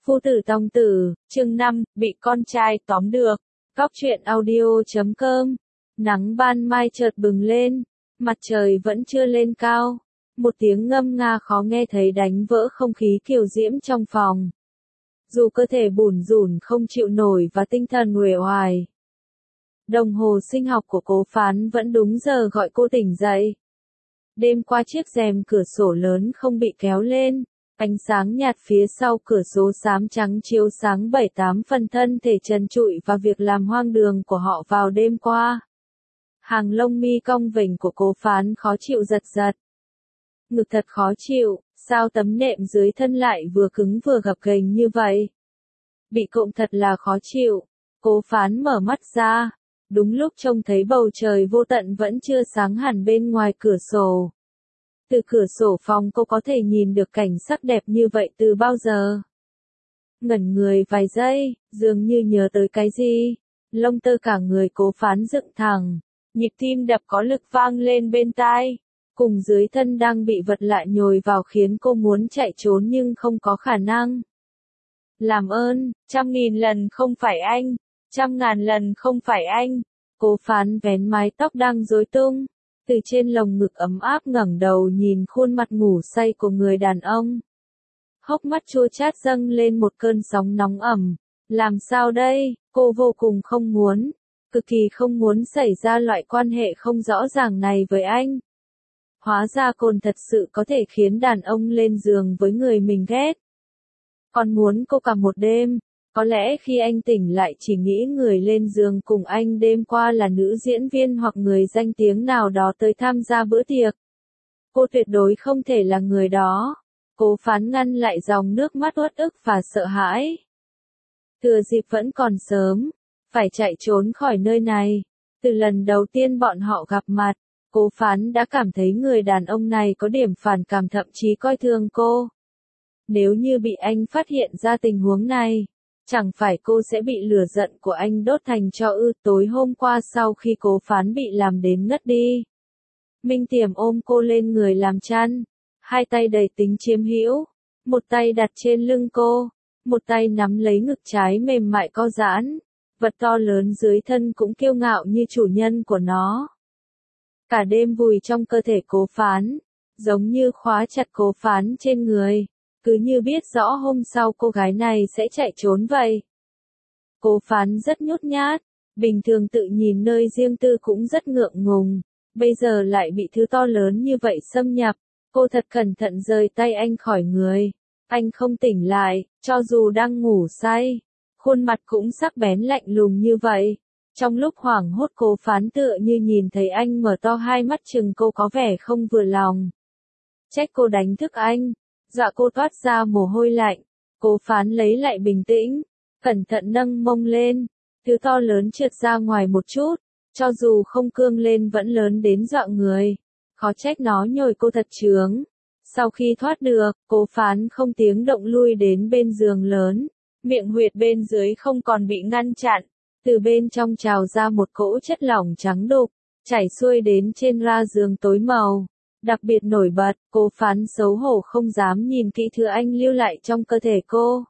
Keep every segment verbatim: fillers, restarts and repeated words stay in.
Phu tử tòng tử, chương năm, bị con trai tóm được. Góc truyện audio chấm com. Nắng ban mai chợt bừng lên, mặt trời vẫn chưa lên cao. Một tiếng ngâm nga khó nghe thấy đánh vỡ không khí kiều diễm trong phòng. Dù cơ thể bủn rủn không chịu nổi và tinh thần uể oải, đồng hồ sinh học của Cố Phán vẫn đúng giờ gọi cô tỉnh dậy. Đêm qua chiếc rèm cửa sổ lớn không bị kéo lên, ánh sáng nhạt phía sau cửa sổ xám trắng chiếu sáng bảy tám phần thân thể trần trụi và việc làm hoang đường của họ vào đêm qua. Hàng lông mi cong vểnh của Cố Phán khó chịu giật giật. Ngực thật khó chịu, sao tấm nệm dưới thân lại vừa cứng vừa gập ghềnh như vậy? Bị cộm thật là khó chịu. Cố Phán mở mắt ra, đúng lúc trông thấy bầu trời vô tận vẫn chưa sáng hẳn bên ngoài cửa sổ. Từ cửa sổ phòng cô có thể nhìn được cảnh sắc đẹp như vậy từ bao giờ? Ngẩn người vài giây, dường như nhớ tới cái gì. Lông tơ cả người Cố Phán dựng thẳng, nhịp tim đập có lực vang lên bên tai. Cùng dưới thân đang bị vật lạ nhồi vào khiến cô muốn chạy trốn nhưng không có khả năng. Làm ơn, trăm nghìn lần không phải anh, trăm ngàn lần không phải anh. Cố Phán vén mái tóc đang rối tung, từ trên lồng ngực ấm áp ngẩng đầu nhìn khuôn mặt ngủ say của người đàn ông. Hốc mắt chua chát dâng lên một cơn sóng nóng ẩm. Làm sao đây? Cô vô cùng không muốn, cực kỳ không muốn xảy ra loại quan hệ không rõ ràng này với anh. Hóa ra cồn thật sự có thể khiến đàn ông lên giường với người mình ghét. Còn muốn cô cả một đêm, có lẽ khi anh tỉnh lại chỉ nghĩ người lên giường cùng anh đêm qua là nữ diễn viên hoặc người danh tiếng nào đó tới tham gia bữa tiệc. Cô tuyệt đối không thể là người đó. Cố Phán ngăn lại dòng nước mắt uất ức và sợ hãi. Thừa dịp vẫn còn sớm, phải chạy trốn khỏi nơi này. Từ lần đầu tiên bọn họ gặp mặt, Cố Phán đã cảm thấy người đàn ông này có điểm phản cảm, thậm chí coi thường cô. Nếu như bị anh phát hiện ra tình huống này, chẳng phải cô sẽ bị lửa giận của anh đốt thành tro ư? Tối hôm qua sau khi Cố Phán bị làm đến ngất đi, Minh Tiềm ôm cô lên người làm chăn, hai tay đầy tính chiếm hữu, một tay đặt trên lưng cô, một tay nắm lấy ngực trái mềm mại co giãn, vật to lớn dưới thân cũng kiêu ngạo như chủ nhân của nó. Cả đêm vùi trong cơ thể Cố Phán, giống như khóa chặt Cố Phán trên người, cứ như biết rõ hôm sau cô gái này sẽ chạy trốn vậy. Cố Phán rất nhút nhát, bình thường tự nhìn nơi riêng tư cũng rất ngượng ngùng, bây giờ lại bị thứ to lớn như vậy xâm nhập. Cô thật cẩn thận rời tay anh khỏi người. Anh không tỉnh lại, cho dù đang ngủ say, khuôn mặt cũng sắc bén lạnh lùng như vậy. Trong lúc hoảng hốt Cố Phán tựa như nhìn thấy anh mở to hai mắt trừng cô, có vẻ không vừa lòng. Trách cô đánh thức anh, dọa cô toát ra mồ hôi lạnh. Cố Phán lấy lại bình tĩnh, cẩn thận nâng mông lên, thứ to lớn trượt ra ngoài một chút, cho dù không cương lên vẫn lớn đến dọa người. Khó trách nó nhồi cô thật chướng. Sau khi thoát được, Cố Phán không tiếng động lui đến bên giường lớn, miệng huyệt bên dưới không còn bị ngăn chặn. Từ bên trong trào ra một cỗ chất lỏng trắng đục, chảy xuôi đến trên ra giường tối màu. Đặc biệt nổi bật, Cố Phán xấu hổ không dám nhìn kỹ thứ anh lưu lại trong cơ thể cô.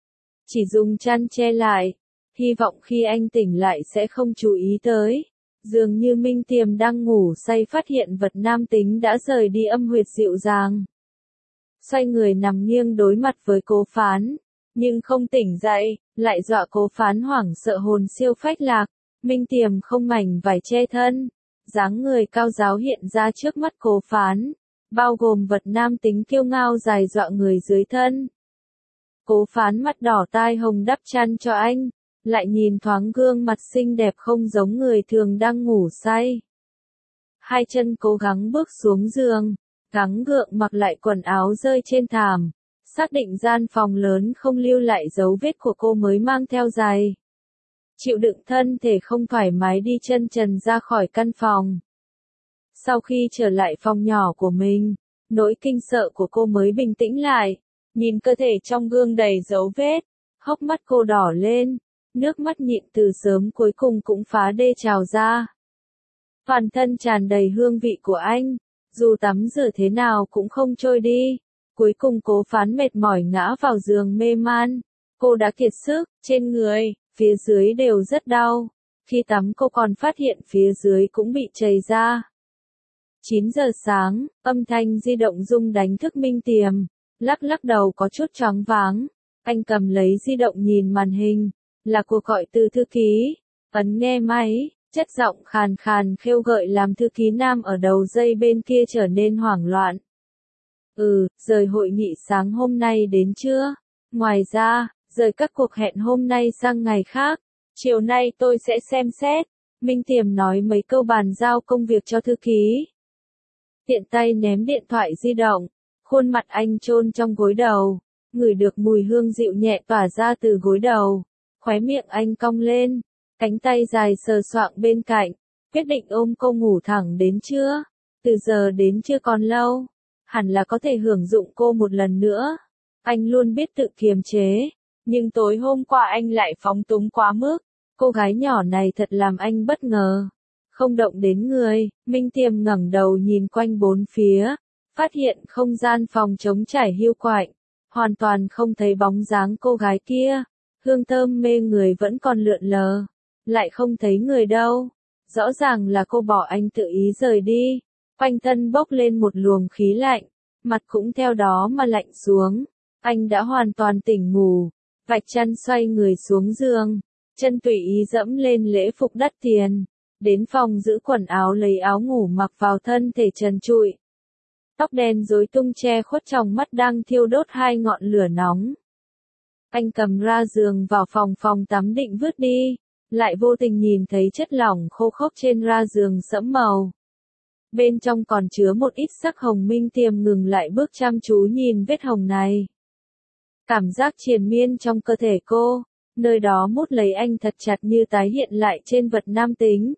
Chỉ dùng chăn che lại, hy vọng khi anh tỉnh lại sẽ không chú ý tới. Dường như Minh Tiềm đang ngủ say phát hiện vật nam tính đã rời đi âm huyệt dịu dàng. Xoay người nằm nghiêng đối mặt với Cố Phán, nhưng không tỉnh dậy, lại dọa Cố Phán hoảng sợ hồn siêu phách lạc. Minh Tiềm không mảnh vải che thân, dáng người cao ráo hiện ra trước mắt Cố Phán, bao gồm vật nam tính kiêu ngao dài dọa người dưới thân. Cố Phán mặt đỏ tai hồng đắp chăn cho anh, lại nhìn thoáng gương mặt xinh đẹp không giống người thường đang ngủ say. Hai chân cố gắng bước xuống giường, gắng gượng mặc lại quần áo rơi trên thảm, xác định gian phòng lớn không lưu lại dấu vết của cô mới mang theo giày. Chịu đựng thân thể không thoải mái đi chân trần ra khỏi căn phòng. Sau khi trở lại phòng nhỏ của mình, nỗi kinh sợ của cô mới bình tĩnh lại, nhìn cơ thể trong gương đầy dấu vết, hốc mắt cô đỏ lên. Nước mắt nhịn từ sớm cuối cùng cũng phá đê trào ra. Toàn thân tràn đầy hương vị của anh, dù tắm rửa thế nào cũng không trôi đi. Cuối cùng Cố Phán mệt mỏi ngã vào giường mê man, Cô đã kiệt sức, trên người, phía dưới đều rất đau. Khi tắm cô còn phát hiện phía dưới cũng bị chảy ra. chín giờ sáng, âm thanh di động rung đánh thức Minh Tiềm. Lắc lắc đầu có chút choáng váng. Anh cầm lấy di động nhìn màn hình. Là cuộc gọi từ thư ký. Ấn nghe máy, chất giọng khàn khàn khêu gợi làm thư ký nam ở đầu dây bên kia trở nên hoảng loạn. Ừ, rời hội nghị sáng hôm nay đến chưa? Ngoài ra, rời các cuộc hẹn hôm nay sang ngày khác. Chiều nay tôi sẽ xem xét. Minh Tiềm nói mấy câu bàn giao công việc cho thư ký. Tiện tay ném điện thoại di động. Khuôn mặt anh chôn trong gối đầu. Ngửi được mùi hương dịu nhẹ tỏa ra từ gối đầu. Khóe miệng anh cong lên. Cánh tay dài sờ soạng bên cạnh. Quyết định ôm cô ngủ thẳng đến trưa. Từ giờ đến chưa còn lâu. Hẳn là có thể hưởng dụng cô một lần nữa. Anh luôn biết tự kiềm chế. Nhưng tối hôm qua anh lại phóng túng quá mức. Cô gái nhỏ này thật làm anh bất ngờ. Không động đến người, Minh Tiềm ngẩng đầu nhìn quanh bốn phía. Phát hiện không gian phòng trống trải hiu quạnh. Hoàn toàn không thấy bóng dáng cô gái kia. Hương thơm mê người vẫn còn lượn lờ. Lại không thấy người đâu. Rõ ràng là cô bỏ anh tự ý rời đi. Quanh thân bốc lên một luồng khí lạnh. Mặt cũng theo đó mà lạnh xuống. Anh đã hoàn toàn tỉnh ngủ. Vạch chăn xoay người xuống giường. Chân tùy ý dẫm lên lễ phục đắt tiền. Đến phòng giữ quần áo lấy áo ngủ mặc vào thân thể trần trụi. Tóc đen rối tung che khuất trong mắt đang thiêu đốt hai ngọn lửa nóng. Anh cầm ra giường vào phòng phòng tắm định vứt đi. Lại vô tình nhìn thấy chất lỏng khô khốc trên ra giường sẫm màu. Bên trong còn chứa một ít sắc hồng. Minh Tiềm ngừng lại bước chăm chú nhìn vết hồng này. Cảm giác triền miên trong cơ thể cô, nơi đó mút lấy anh thật chặt như tái hiện lại trên vật nam tính.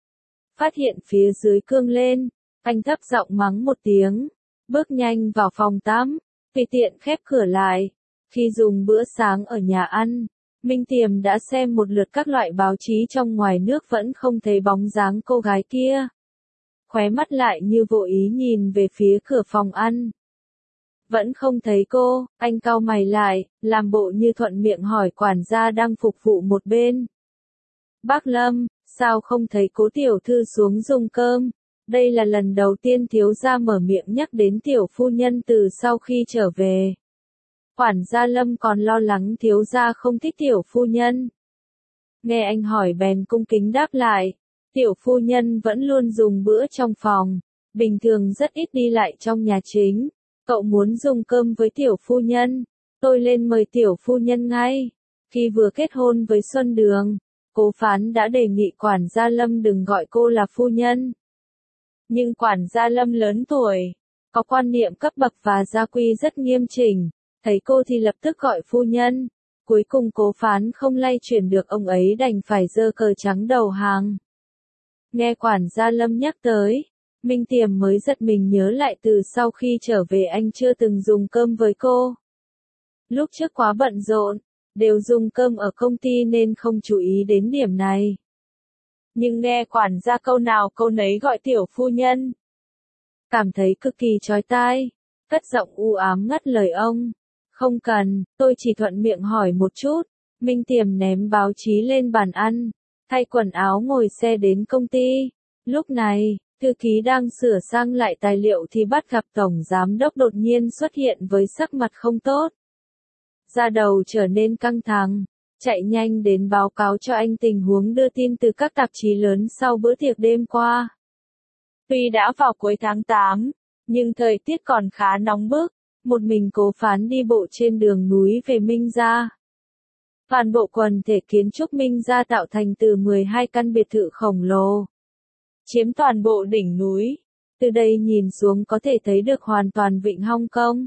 Phát hiện phía dưới cương lên, anh thấp giọng mắng một tiếng, bước nhanh vào phòng tắm, tùy tiện khép cửa lại. Khi dùng bữa sáng ở nhà ăn, Minh Tiềm đã xem một lượt các loại báo chí trong ngoài nước vẫn không thấy bóng dáng cô gái kia. Khóe mắt lại như vô ý nhìn về phía cửa phòng ăn. Vẫn không thấy cô, anh cau mày lại, làm bộ như thuận miệng hỏi quản gia đang phục vụ một bên. Bác Lâm, sao không thấy cố tiểu thư xuống dùng cơm? Đây là lần đầu tiên thiếu gia mở miệng nhắc đến tiểu phu nhân từ sau khi trở về. Quản gia Lâm còn lo lắng thiếu gia không thích tiểu phu nhân. Nghe anh hỏi bèn cung kính đáp lại, tiểu phu nhân vẫn luôn dùng bữa trong phòng, bình thường rất ít đi lại trong nhà chính. Cậu muốn dùng cơm với tiểu phu nhân, tôi lên mời tiểu phu nhân ngay. Khi vừa kết hôn với Xuân Đường, Cố Phán đã đề nghị quản gia Lâm đừng gọi cô là phu nhân. Nhưng quản gia Lâm lớn tuổi, có quan niệm cấp bậc và gia quy rất nghiêm chỉnh, thấy cô thì lập tức gọi phu nhân. Cuối cùng Cố Phán không lay chuyển được ông ấy đành phải giơ cờ trắng đầu hàng. Nghe quản gia Lâm nhắc tới, Minh Tiềm mới giật mình nhớ lại từ sau khi trở về anh chưa từng dùng cơm với cô. Lúc trước quá bận rộn, đều dùng cơm ở công ty nên không chú ý đến điểm này. Nhưng nghe quản gia câu nào câu nấy gọi tiểu phu nhân. Cảm thấy cực kỳ chói tai, cất giọng u ám ngắt lời ông. Không cần, tôi chỉ thuận miệng hỏi một chút. Minh Tiềm ném báo chí lên bàn ăn, thay quần áo ngồi xe đến công ty. Lúc này, thư ký đang sửa sang lại tài liệu thì bắt gặp tổng giám đốc đột nhiên xuất hiện với sắc mặt không tốt. Da đầu trở nên căng thẳng, chạy nhanh đến báo cáo cho anh tình huống đưa tin từ các tạp chí lớn sau bữa tiệc đêm qua. Tuy đã vào cuối tháng tám, nhưng thời tiết còn khá nóng bức, một mình Cố Phán đi bộ trên đường núi về Minh Gia. Toàn bộ quần thể kiến trúc Minh Gia tạo thành từ mười hai căn biệt thự khổng lồ, chiếm toàn bộ đỉnh núi. Từ đây nhìn xuống có thể thấy được hoàn toàn vịnh Hong Kong.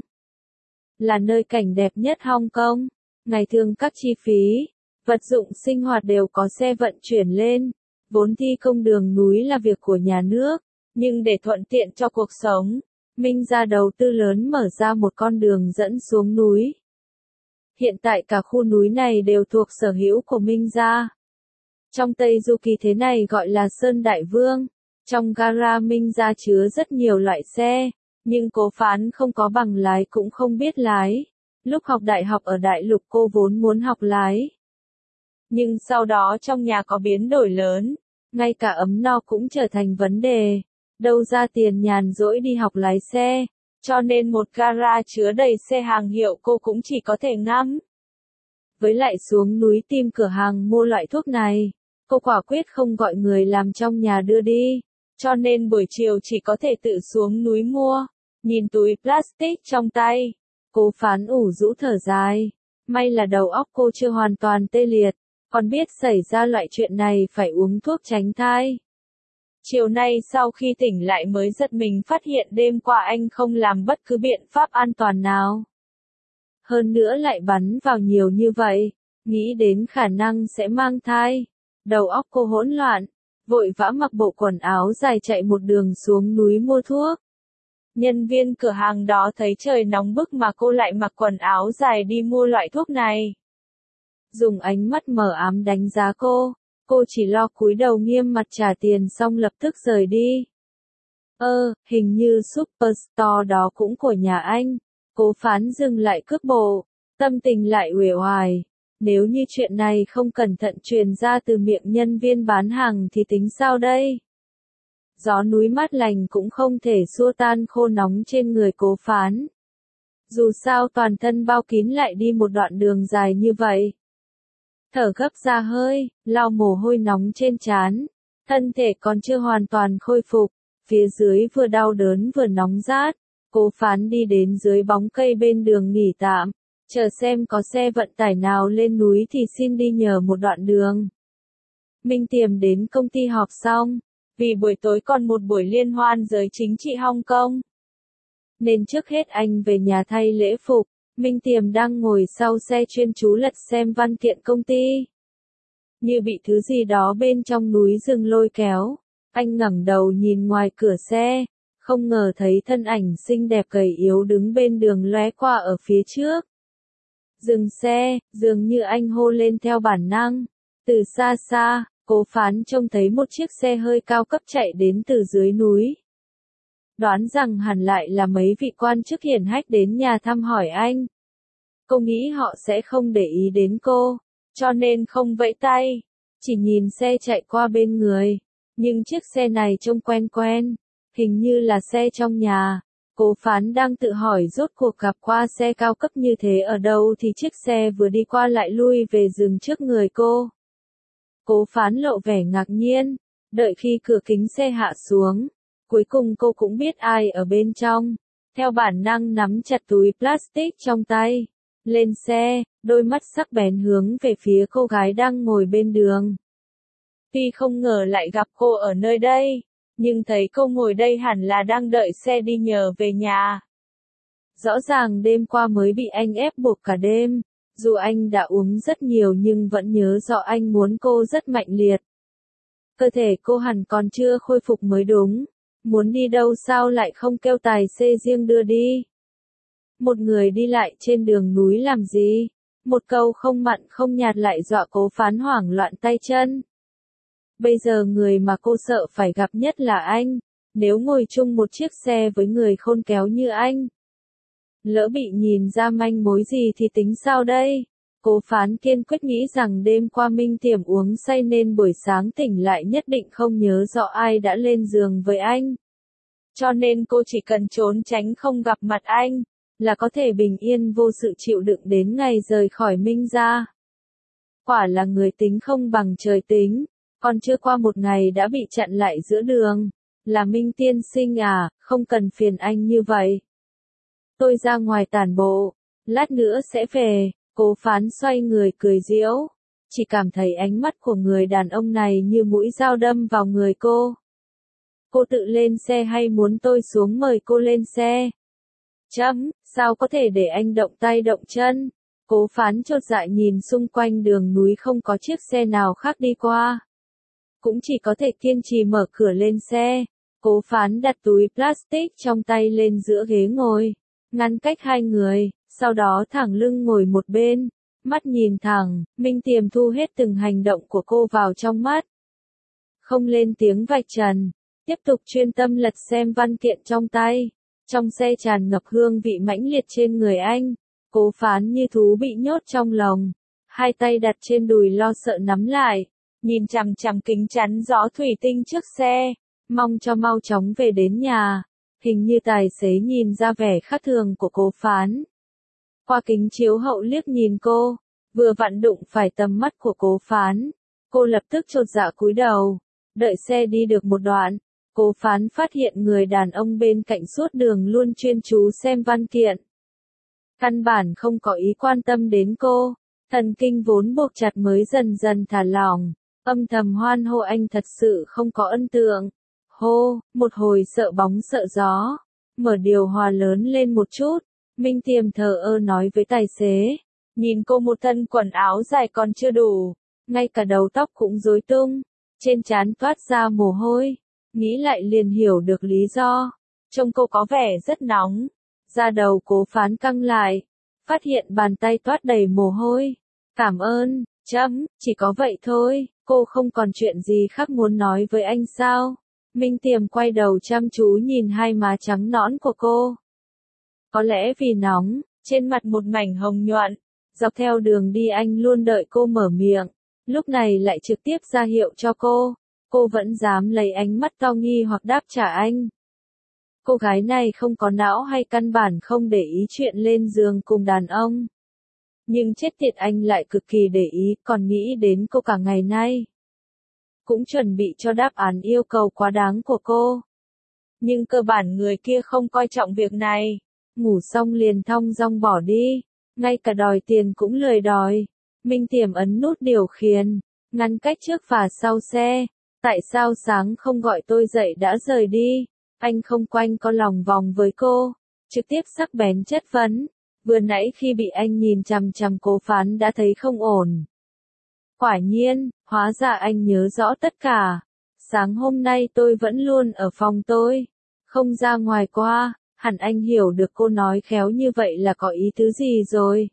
Là nơi cảnh đẹp nhất Hong Kong. Ngày thường các chi phí, vật dụng sinh hoạt đều có xe vận chuyển lên. Vốn thi công đường núi là việc của nhà nước, nhưng để thuận tiện cho cuộc sống, Minh Gia đầu tư lớn mở ra một con đường dẫn xuống núi. Hiện tại cả khu núi này đều thuộc sở hữu của Minh Gia. Trong Tây Du Ký thế này gọi là Sơn Đại Vương. Trong gara Minh Gia chứa rất nhiều loại xe, nhưng Cố Phán không có bằng lái cũng không biết lái. Lúc học đại học ở Đại Lục cô vốn muốn học lái. Nhưng sau đó trong nhà có biến đổi lớn, ngay cả ấm no cũng trở thành vấn đề. Đâu ra tiền nhàn rỗi đi học lái xe, cho nên một gara chứa đầy xe hàng hiệu cô cũng chỉ có thể ngắm. Với lại xuống núi tìm cửa hàng mua loại thuốc này, cô quả quyết không gọi người làm trong nhà đưa đi, cho nên buổi chiều chỉ có thể tự xuống núi mua. Nhìn túi plastic trong tay, Cố Phán ủ rũ thở dài. May là đầu óc cô chưa hoàn toàn tê liệt, còn biết xảy ra loại chuyện này phải uống thuốc tránh thai. Chiều nay sau khi tỉnh lại mới giật mình phát hiện đêm qua anh không làm bất cứ biện pháp an toàn nào. Hơn nữa lại bắn vào nhiều như vậy, nghĩ đến khả năng sẽ mang thai. Đầu óc cô hỗn loạn, vội vã mặc bộ quần áo dài chạy một đường xuống núi mua thuốc. Nhân viên cửa hàng đó thấy trời nóng bức mà cô lại mặc quần áo dài đi mua loại thuốc này. Dùng ánh mắt mờ ám đánh giá cô, cô chỉ lo cúi đầu nghiêm mặt trả tiền xong lập tức rời đi. Ơ, hình như Superstore đó cũng của nhà anh. Cố Phán dừng lại cước bộ, tâm tình lại uể oải. Nếu như chuyện này không cẩn thận truyền ra từ miệng nhân viên bán hàng thì tính sao đây? Gió núi mát lành cũng không thể xua tan khô nóng trên người Cố Phán. Dù sao toàn thân bao kín lại đi một đoạn đường dài như vậy. Thở gấp ra hơi, lau mồ hôi nóng trên trán. Thân thể còn chưa hoàn toàn khôi phục, phía dưới vừa đau đớn vừa nóng rát. Cố Phán đi đến dưới bóng cây bên đường nghỉ tạm, chờ xem có xe vận tải nào lên núi thì xin đi nhờ một đoạn đường. Minh Tiềm đến công ty họp xong, vì buổi tối còn một buổi liên hoan giới chính trị Hong Kong. Nên trước hết anh về nhà thay lễ phục, Minh Tiềm đang ngồi sau xe chuyên chú lật xem văn kiện công ty. Như bị thứ gì đó bên trong núi rừng lôi kéo, anh ngẩng đầu nhìn ngoài cửa xe, không ngờ thấy thân ảnh xinh đẹp gầy yếu đứng bên đường lóe qua ở phía trước. Dừng xe, dường như anh hô lên theo bản năng. Từ xa xa, Cố Phán trông thấy một chiếc xe hơi cao cấp chạy đến từ dưới núi. Đoán rằng hẳn lại là mấy vị quan chức hiển hách đến nhà thăm hỏi anh. Cô nghĩ họ sẽ không để ý đến cô, cho nên không vẫy tay, chỉ nhìn xe chạy qua bên người. Nhưng chiếc xe này trông quen quen, hình như là xe trong nhà. Cố Phán đang tự hỏi rốt cuộc gặp qua xe cao cấp như thế ở đâu thì chiếc xe vừa đi qua lại lui về dừng trước người cô. Cố Phán lộ vẻ ngạc nhiên, đợi khi cửa kính xe hạ xuống. Cuối cùng cô cũng biết ai ở bên trong. Theo bản năng nắm chặt túi plastic trong tay. Lên xe, đôi mắt sắc bén hướng về phía cô gái đang ngồi bên đường. Tuy không ngờ lại gặp cô ở nơi đây, nhưng thấy cô ngồi đây hẳn là đang đợi xe đi nhờ về nhà. Rõ ràng đêm qua mới bị anh ép buộc cả đêm, dù anh đã uống rất nhiều nhưng vẫn nhớ rõ anh muốn cô rất mạnh liệt. Cơ thể cô hẳn còn chưa khôi phục mới đúng, muốn đi đâu sao lại không kêu tài xế riêng đưa đi. Một người đi lại trên đường núi làm gì? Một câu không mặn không nhạt lại dọa Cố Phán hoảng loạn tay chân. Bây giờ người mà cô sợ phải gặp nhất là anh, nếu ngồi chung một chiếc xe với người khôn khéo như anh. Lỡ bị nhìn ra manh mối gì thì tính sao đây? Cố Phán kiên quyết nghĩ rằng đêm qua Minh Tiềm uống say nên buổi sáng tỉnh lại nhất định không nhớ rõ ai đã lên giường với anh. Cho nên cô chỉ cần trốn tránh không gặp mặt anh, là có thể bình yên vô sự chịu đựng đến ngày rời khỏi Minh gia. Quả là người tính không bằng trời tính, còn chưa qua một ngày đã bị chặn lại giữa đường. Là Minh tiên sinh à, không cần phiền anh như vậy. Tôi ra ngoài tản bộ, lát nữa sẽ về. Cố Phán xoay người cười giễu, chỉ cảm thấy ánh mắt của người đàn ông này như mũi dao đâm vào người cô. Cô tự lên xe hay muốn tôi xuống mời cô lên xe? Chấm, sao có thể để anh động tay động chân? Cố Phán chột dạ nhìn xung quanh đường núi không có chiếc xe nào khác đi qua. Cũng chỉ có thể kiên trì mở cửa lên xe. Cố Phán đặt túi plastic trong tay lên giữa ghế ngồi, ngăn cách hai người, sau đó thẳng lưng ngồi một bên, mắt nhìn thẳng. Minh Tiềm thu hết từng hành động của cô vào trong mắt. Không lên tiếng vạch trần, tiếp tục chuyên tâm lật xem văn kiện trong tay. Trong xe tràn ngập hương vị mãnh liệt trên người anh. Cố Phán như thú bị nhốt trong lồng, hai tay đặt trên đùi lo sợ nắm lại, nhìn chằm chằm kính chắn gió thủy tinh trước xe, mong cho mau chóng về đến nhà. Hình như tài xế nhìn ra vẻ khác thường của Cố Phán. Qua kính chiếu hậu liếc nhìn cô, vừa vặn đụng phải tầm mắt của Cố Phán. Cô lập tức chột dạ cúi đầu, đợi xe đi được một đoạn. Cố Phán phát hiện người đàn ông bên cạnh suốt đường luôn chuyên chú xem văn kiện. Căn bản không có ý quan tâm đến cô, thần kinh vốn buộc chặt mới dần dần thả lỏng, âm thầm hoan hô anh thật sự không có ấn tượng. Hô, một hồi sợ bóng sợ gió, mở điều hòa lớn lên một chút, Minh Tiềm thờ ơ nói với tài xế, nhìn cô một thân quần áo dài còn chưa đủ, ngay cả đầu tóc cũng rối tung, trên trán toát ra mồ hôi, nghĩ lại liền hiểu được lý do, trông cô có vẻ rất nóng, da đầu Cố Phán căng lại, phát hiện bàn tay toát đầy mồ hôi, cảm ơn, chấm, chỉ có vậy thôi, cô không còn chuyện gì khác muốn nói với anh sao? Minh Tiềm quay đầu chăm chú nhìn hai má trắng nõn của cô. Có lẽ vì nóng, trên mặt một mảnh hồng nhuận, dọc theo đường đi anh luôn đợi cô mở miệng, lúc này lại trực tiếp ra hiệu cho cô, cô vẫn dám lấy ánh mắt to nghi hoặc đáp trả anh. Cô gái này không có não hay căn bản không để ý chuyện lên giường cùng đàn ông. Nhưng chết tiệt anh lại cực kỳ để ý, còn nghĩ đến cô cả ngày nay. Cũng chuẩn bị cho đáp án yêu cầu quá đáng của cô. Nhưng cơ bản người kia không coi trọng việc này. Ngủ xong liền thong dong bỏ đi. Ngay cả đòi tiền cũng lười đòi. Minh Tiềm ấn nút điều khiển, ngăn cách trước và sau xe. Tại sao sáng không gọi tôi dậy đã rời đi? Anh không quanh co lòng vòng với cô. Trực tiếp sắc bén chất vấn. Vừa nãy khi bị anh nhìn chằm chằm Cố Phán đã thấy không ổn. Quả nhiên, hóa ra anh nhớ rõ tất cả. Sáng hôm nay tôi vẫn luôn ở phòng tôi, không ra ngoài qua, hẳn anh hiểu được cô nói khéo như vậy là có ý tứ gì rồi.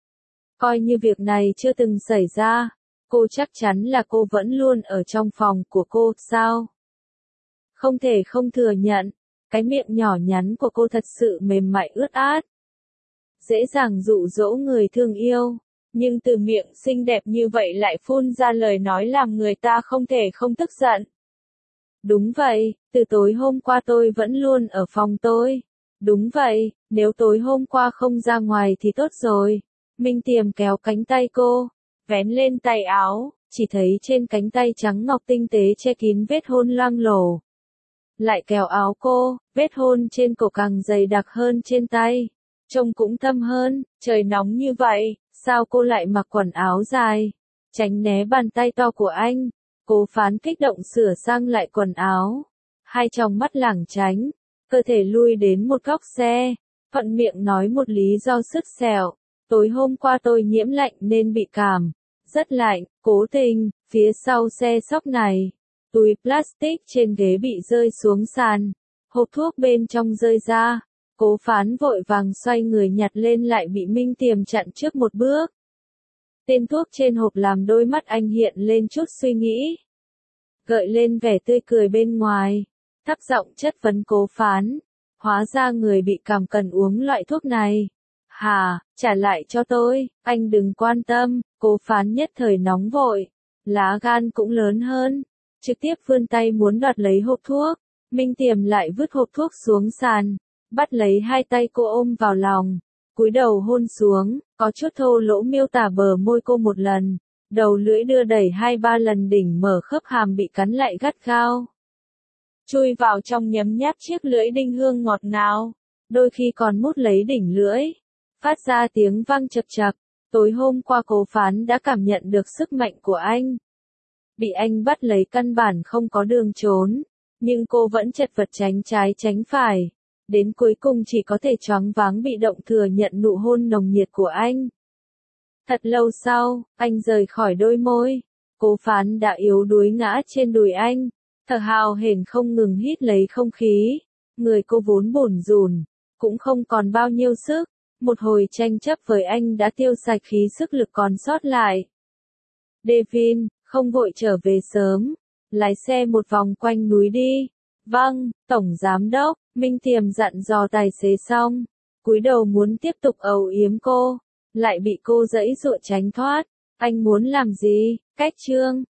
Coi như việc này chưa từng xảy ra, cô chắc chắn là cô vẫn luôn ở trong phòng của cô, sao? Không thể không thừa nhận, cái miệng nhỏ nhắn của cô thật sự mềm mại ướt át. Dễ dàng dụ dỗ người thương yêu. Nhưng từ miệng xinh đẹp như vậy lại phun ra lời nói làm người ta không thể không tức giận. Đúng vậy, từ tối hôm qua tôi vẫn luôn ở phòng tôi. Đúng vậy, nếu tối hôm qua không ra ngoài thì tốt rồi. Minh Tiềm kéo cánh tay cô, vén lên tay áo, chỉ thấy trên cánh tay trắng ngọc tinh tế che kín vết hôn loang lổ. Lại kéo áo cô, vết hôn trên cổ càng dày đặc hơn trên tay. Trông cũng thâm hơn, trời nóng như vậy. Sao cô lại mặc quần áo dài? Tránh né bàn tay to của anh. Cố Phán kích động sửa sang lại quần áo. Hai tròng mắt lảng tránh. Cơ thể lui đến một góc xe. Thuận miệng nói một lý do sứt sẹo. Tối hôm qua tôi nhiễm lạnh nên bị cảm. Rất lạnh, cố tình, phía sau xe sóc này. Túi plastic trên ghế bị rơi xuống sàn. Hộp thuốc bên trong rơi ra. Cố Phán vội vàng xoay người nhặt lên lại bị Minh Tiềm chặn trước một bước. Tên thuốc trên hộp làm đôi mắt anh hiện lên chút suy nghĩ. Gợi lên vẻ tươi cười bên ngoài. Thấp giọng chất vấn Cố Phán. Hóa ra người bị cảm cần uống loại thuốc này. Hà, trả lại cho tôi, anh đừng quan tâm. Cố Phán nhất thời nóng vội. Lá gan cũng lớn hơn. Trực tiếp vươn tay muốn đoạt lấy hộp thuốc. Minh Tiềm lại vứt hộp thuốc xuống sàn. Bắt lấy hai tay cô ôm vào lòng, cúi đầu hôn xuống, có chút thô lỗ miêu tả bờ môi cô một lần, đầu lưỡi đưa đẩy hai ba lần đỉnh mở khớp hàm bị cắn lại gắt gao. Chui vào trong nhấm nháp chiếc lưỡi đinh hương ngọt ngào, đôi khi còn mút lấy đỉnh lưỡi, phát ra tiếng vang chập chập. Tối hôm qua Cố Phán đã cảm nhận được sức mạnh của anh. Bị anh bắt lấy căn bản không có đường trốn, nhưng cô vẫn chật vật tránh trái tránh phải. Đến cuối cùng chỉ có thể choáng váng bị động thừa nhận nụ hôn nồng nhiệt của anh. Thật lâu sau, anh rời khỏi đôi môi. Cố Phán đã yếu đuối ngã trên đùi anh. Thở hào hển không ngừng hít lấy không khí. Người cô vốn bủn rủn, cũng không còn bao nhiêu sức. Một hồi tranh chấp với anh đã tiêu sạch khí sức lực còn sót lại. Devin, không vội trở về sớm. Lái xe một vòng quanh núi đi. Vâng, Tổng Giám Đốc. Minh Tiềm dặn dò tài xế xong, cúi đầu muốn tiếp tục âu yếm cô, lại bị cô giãy giụa tránh thoát. Anh muốn làm gì? Cách Trương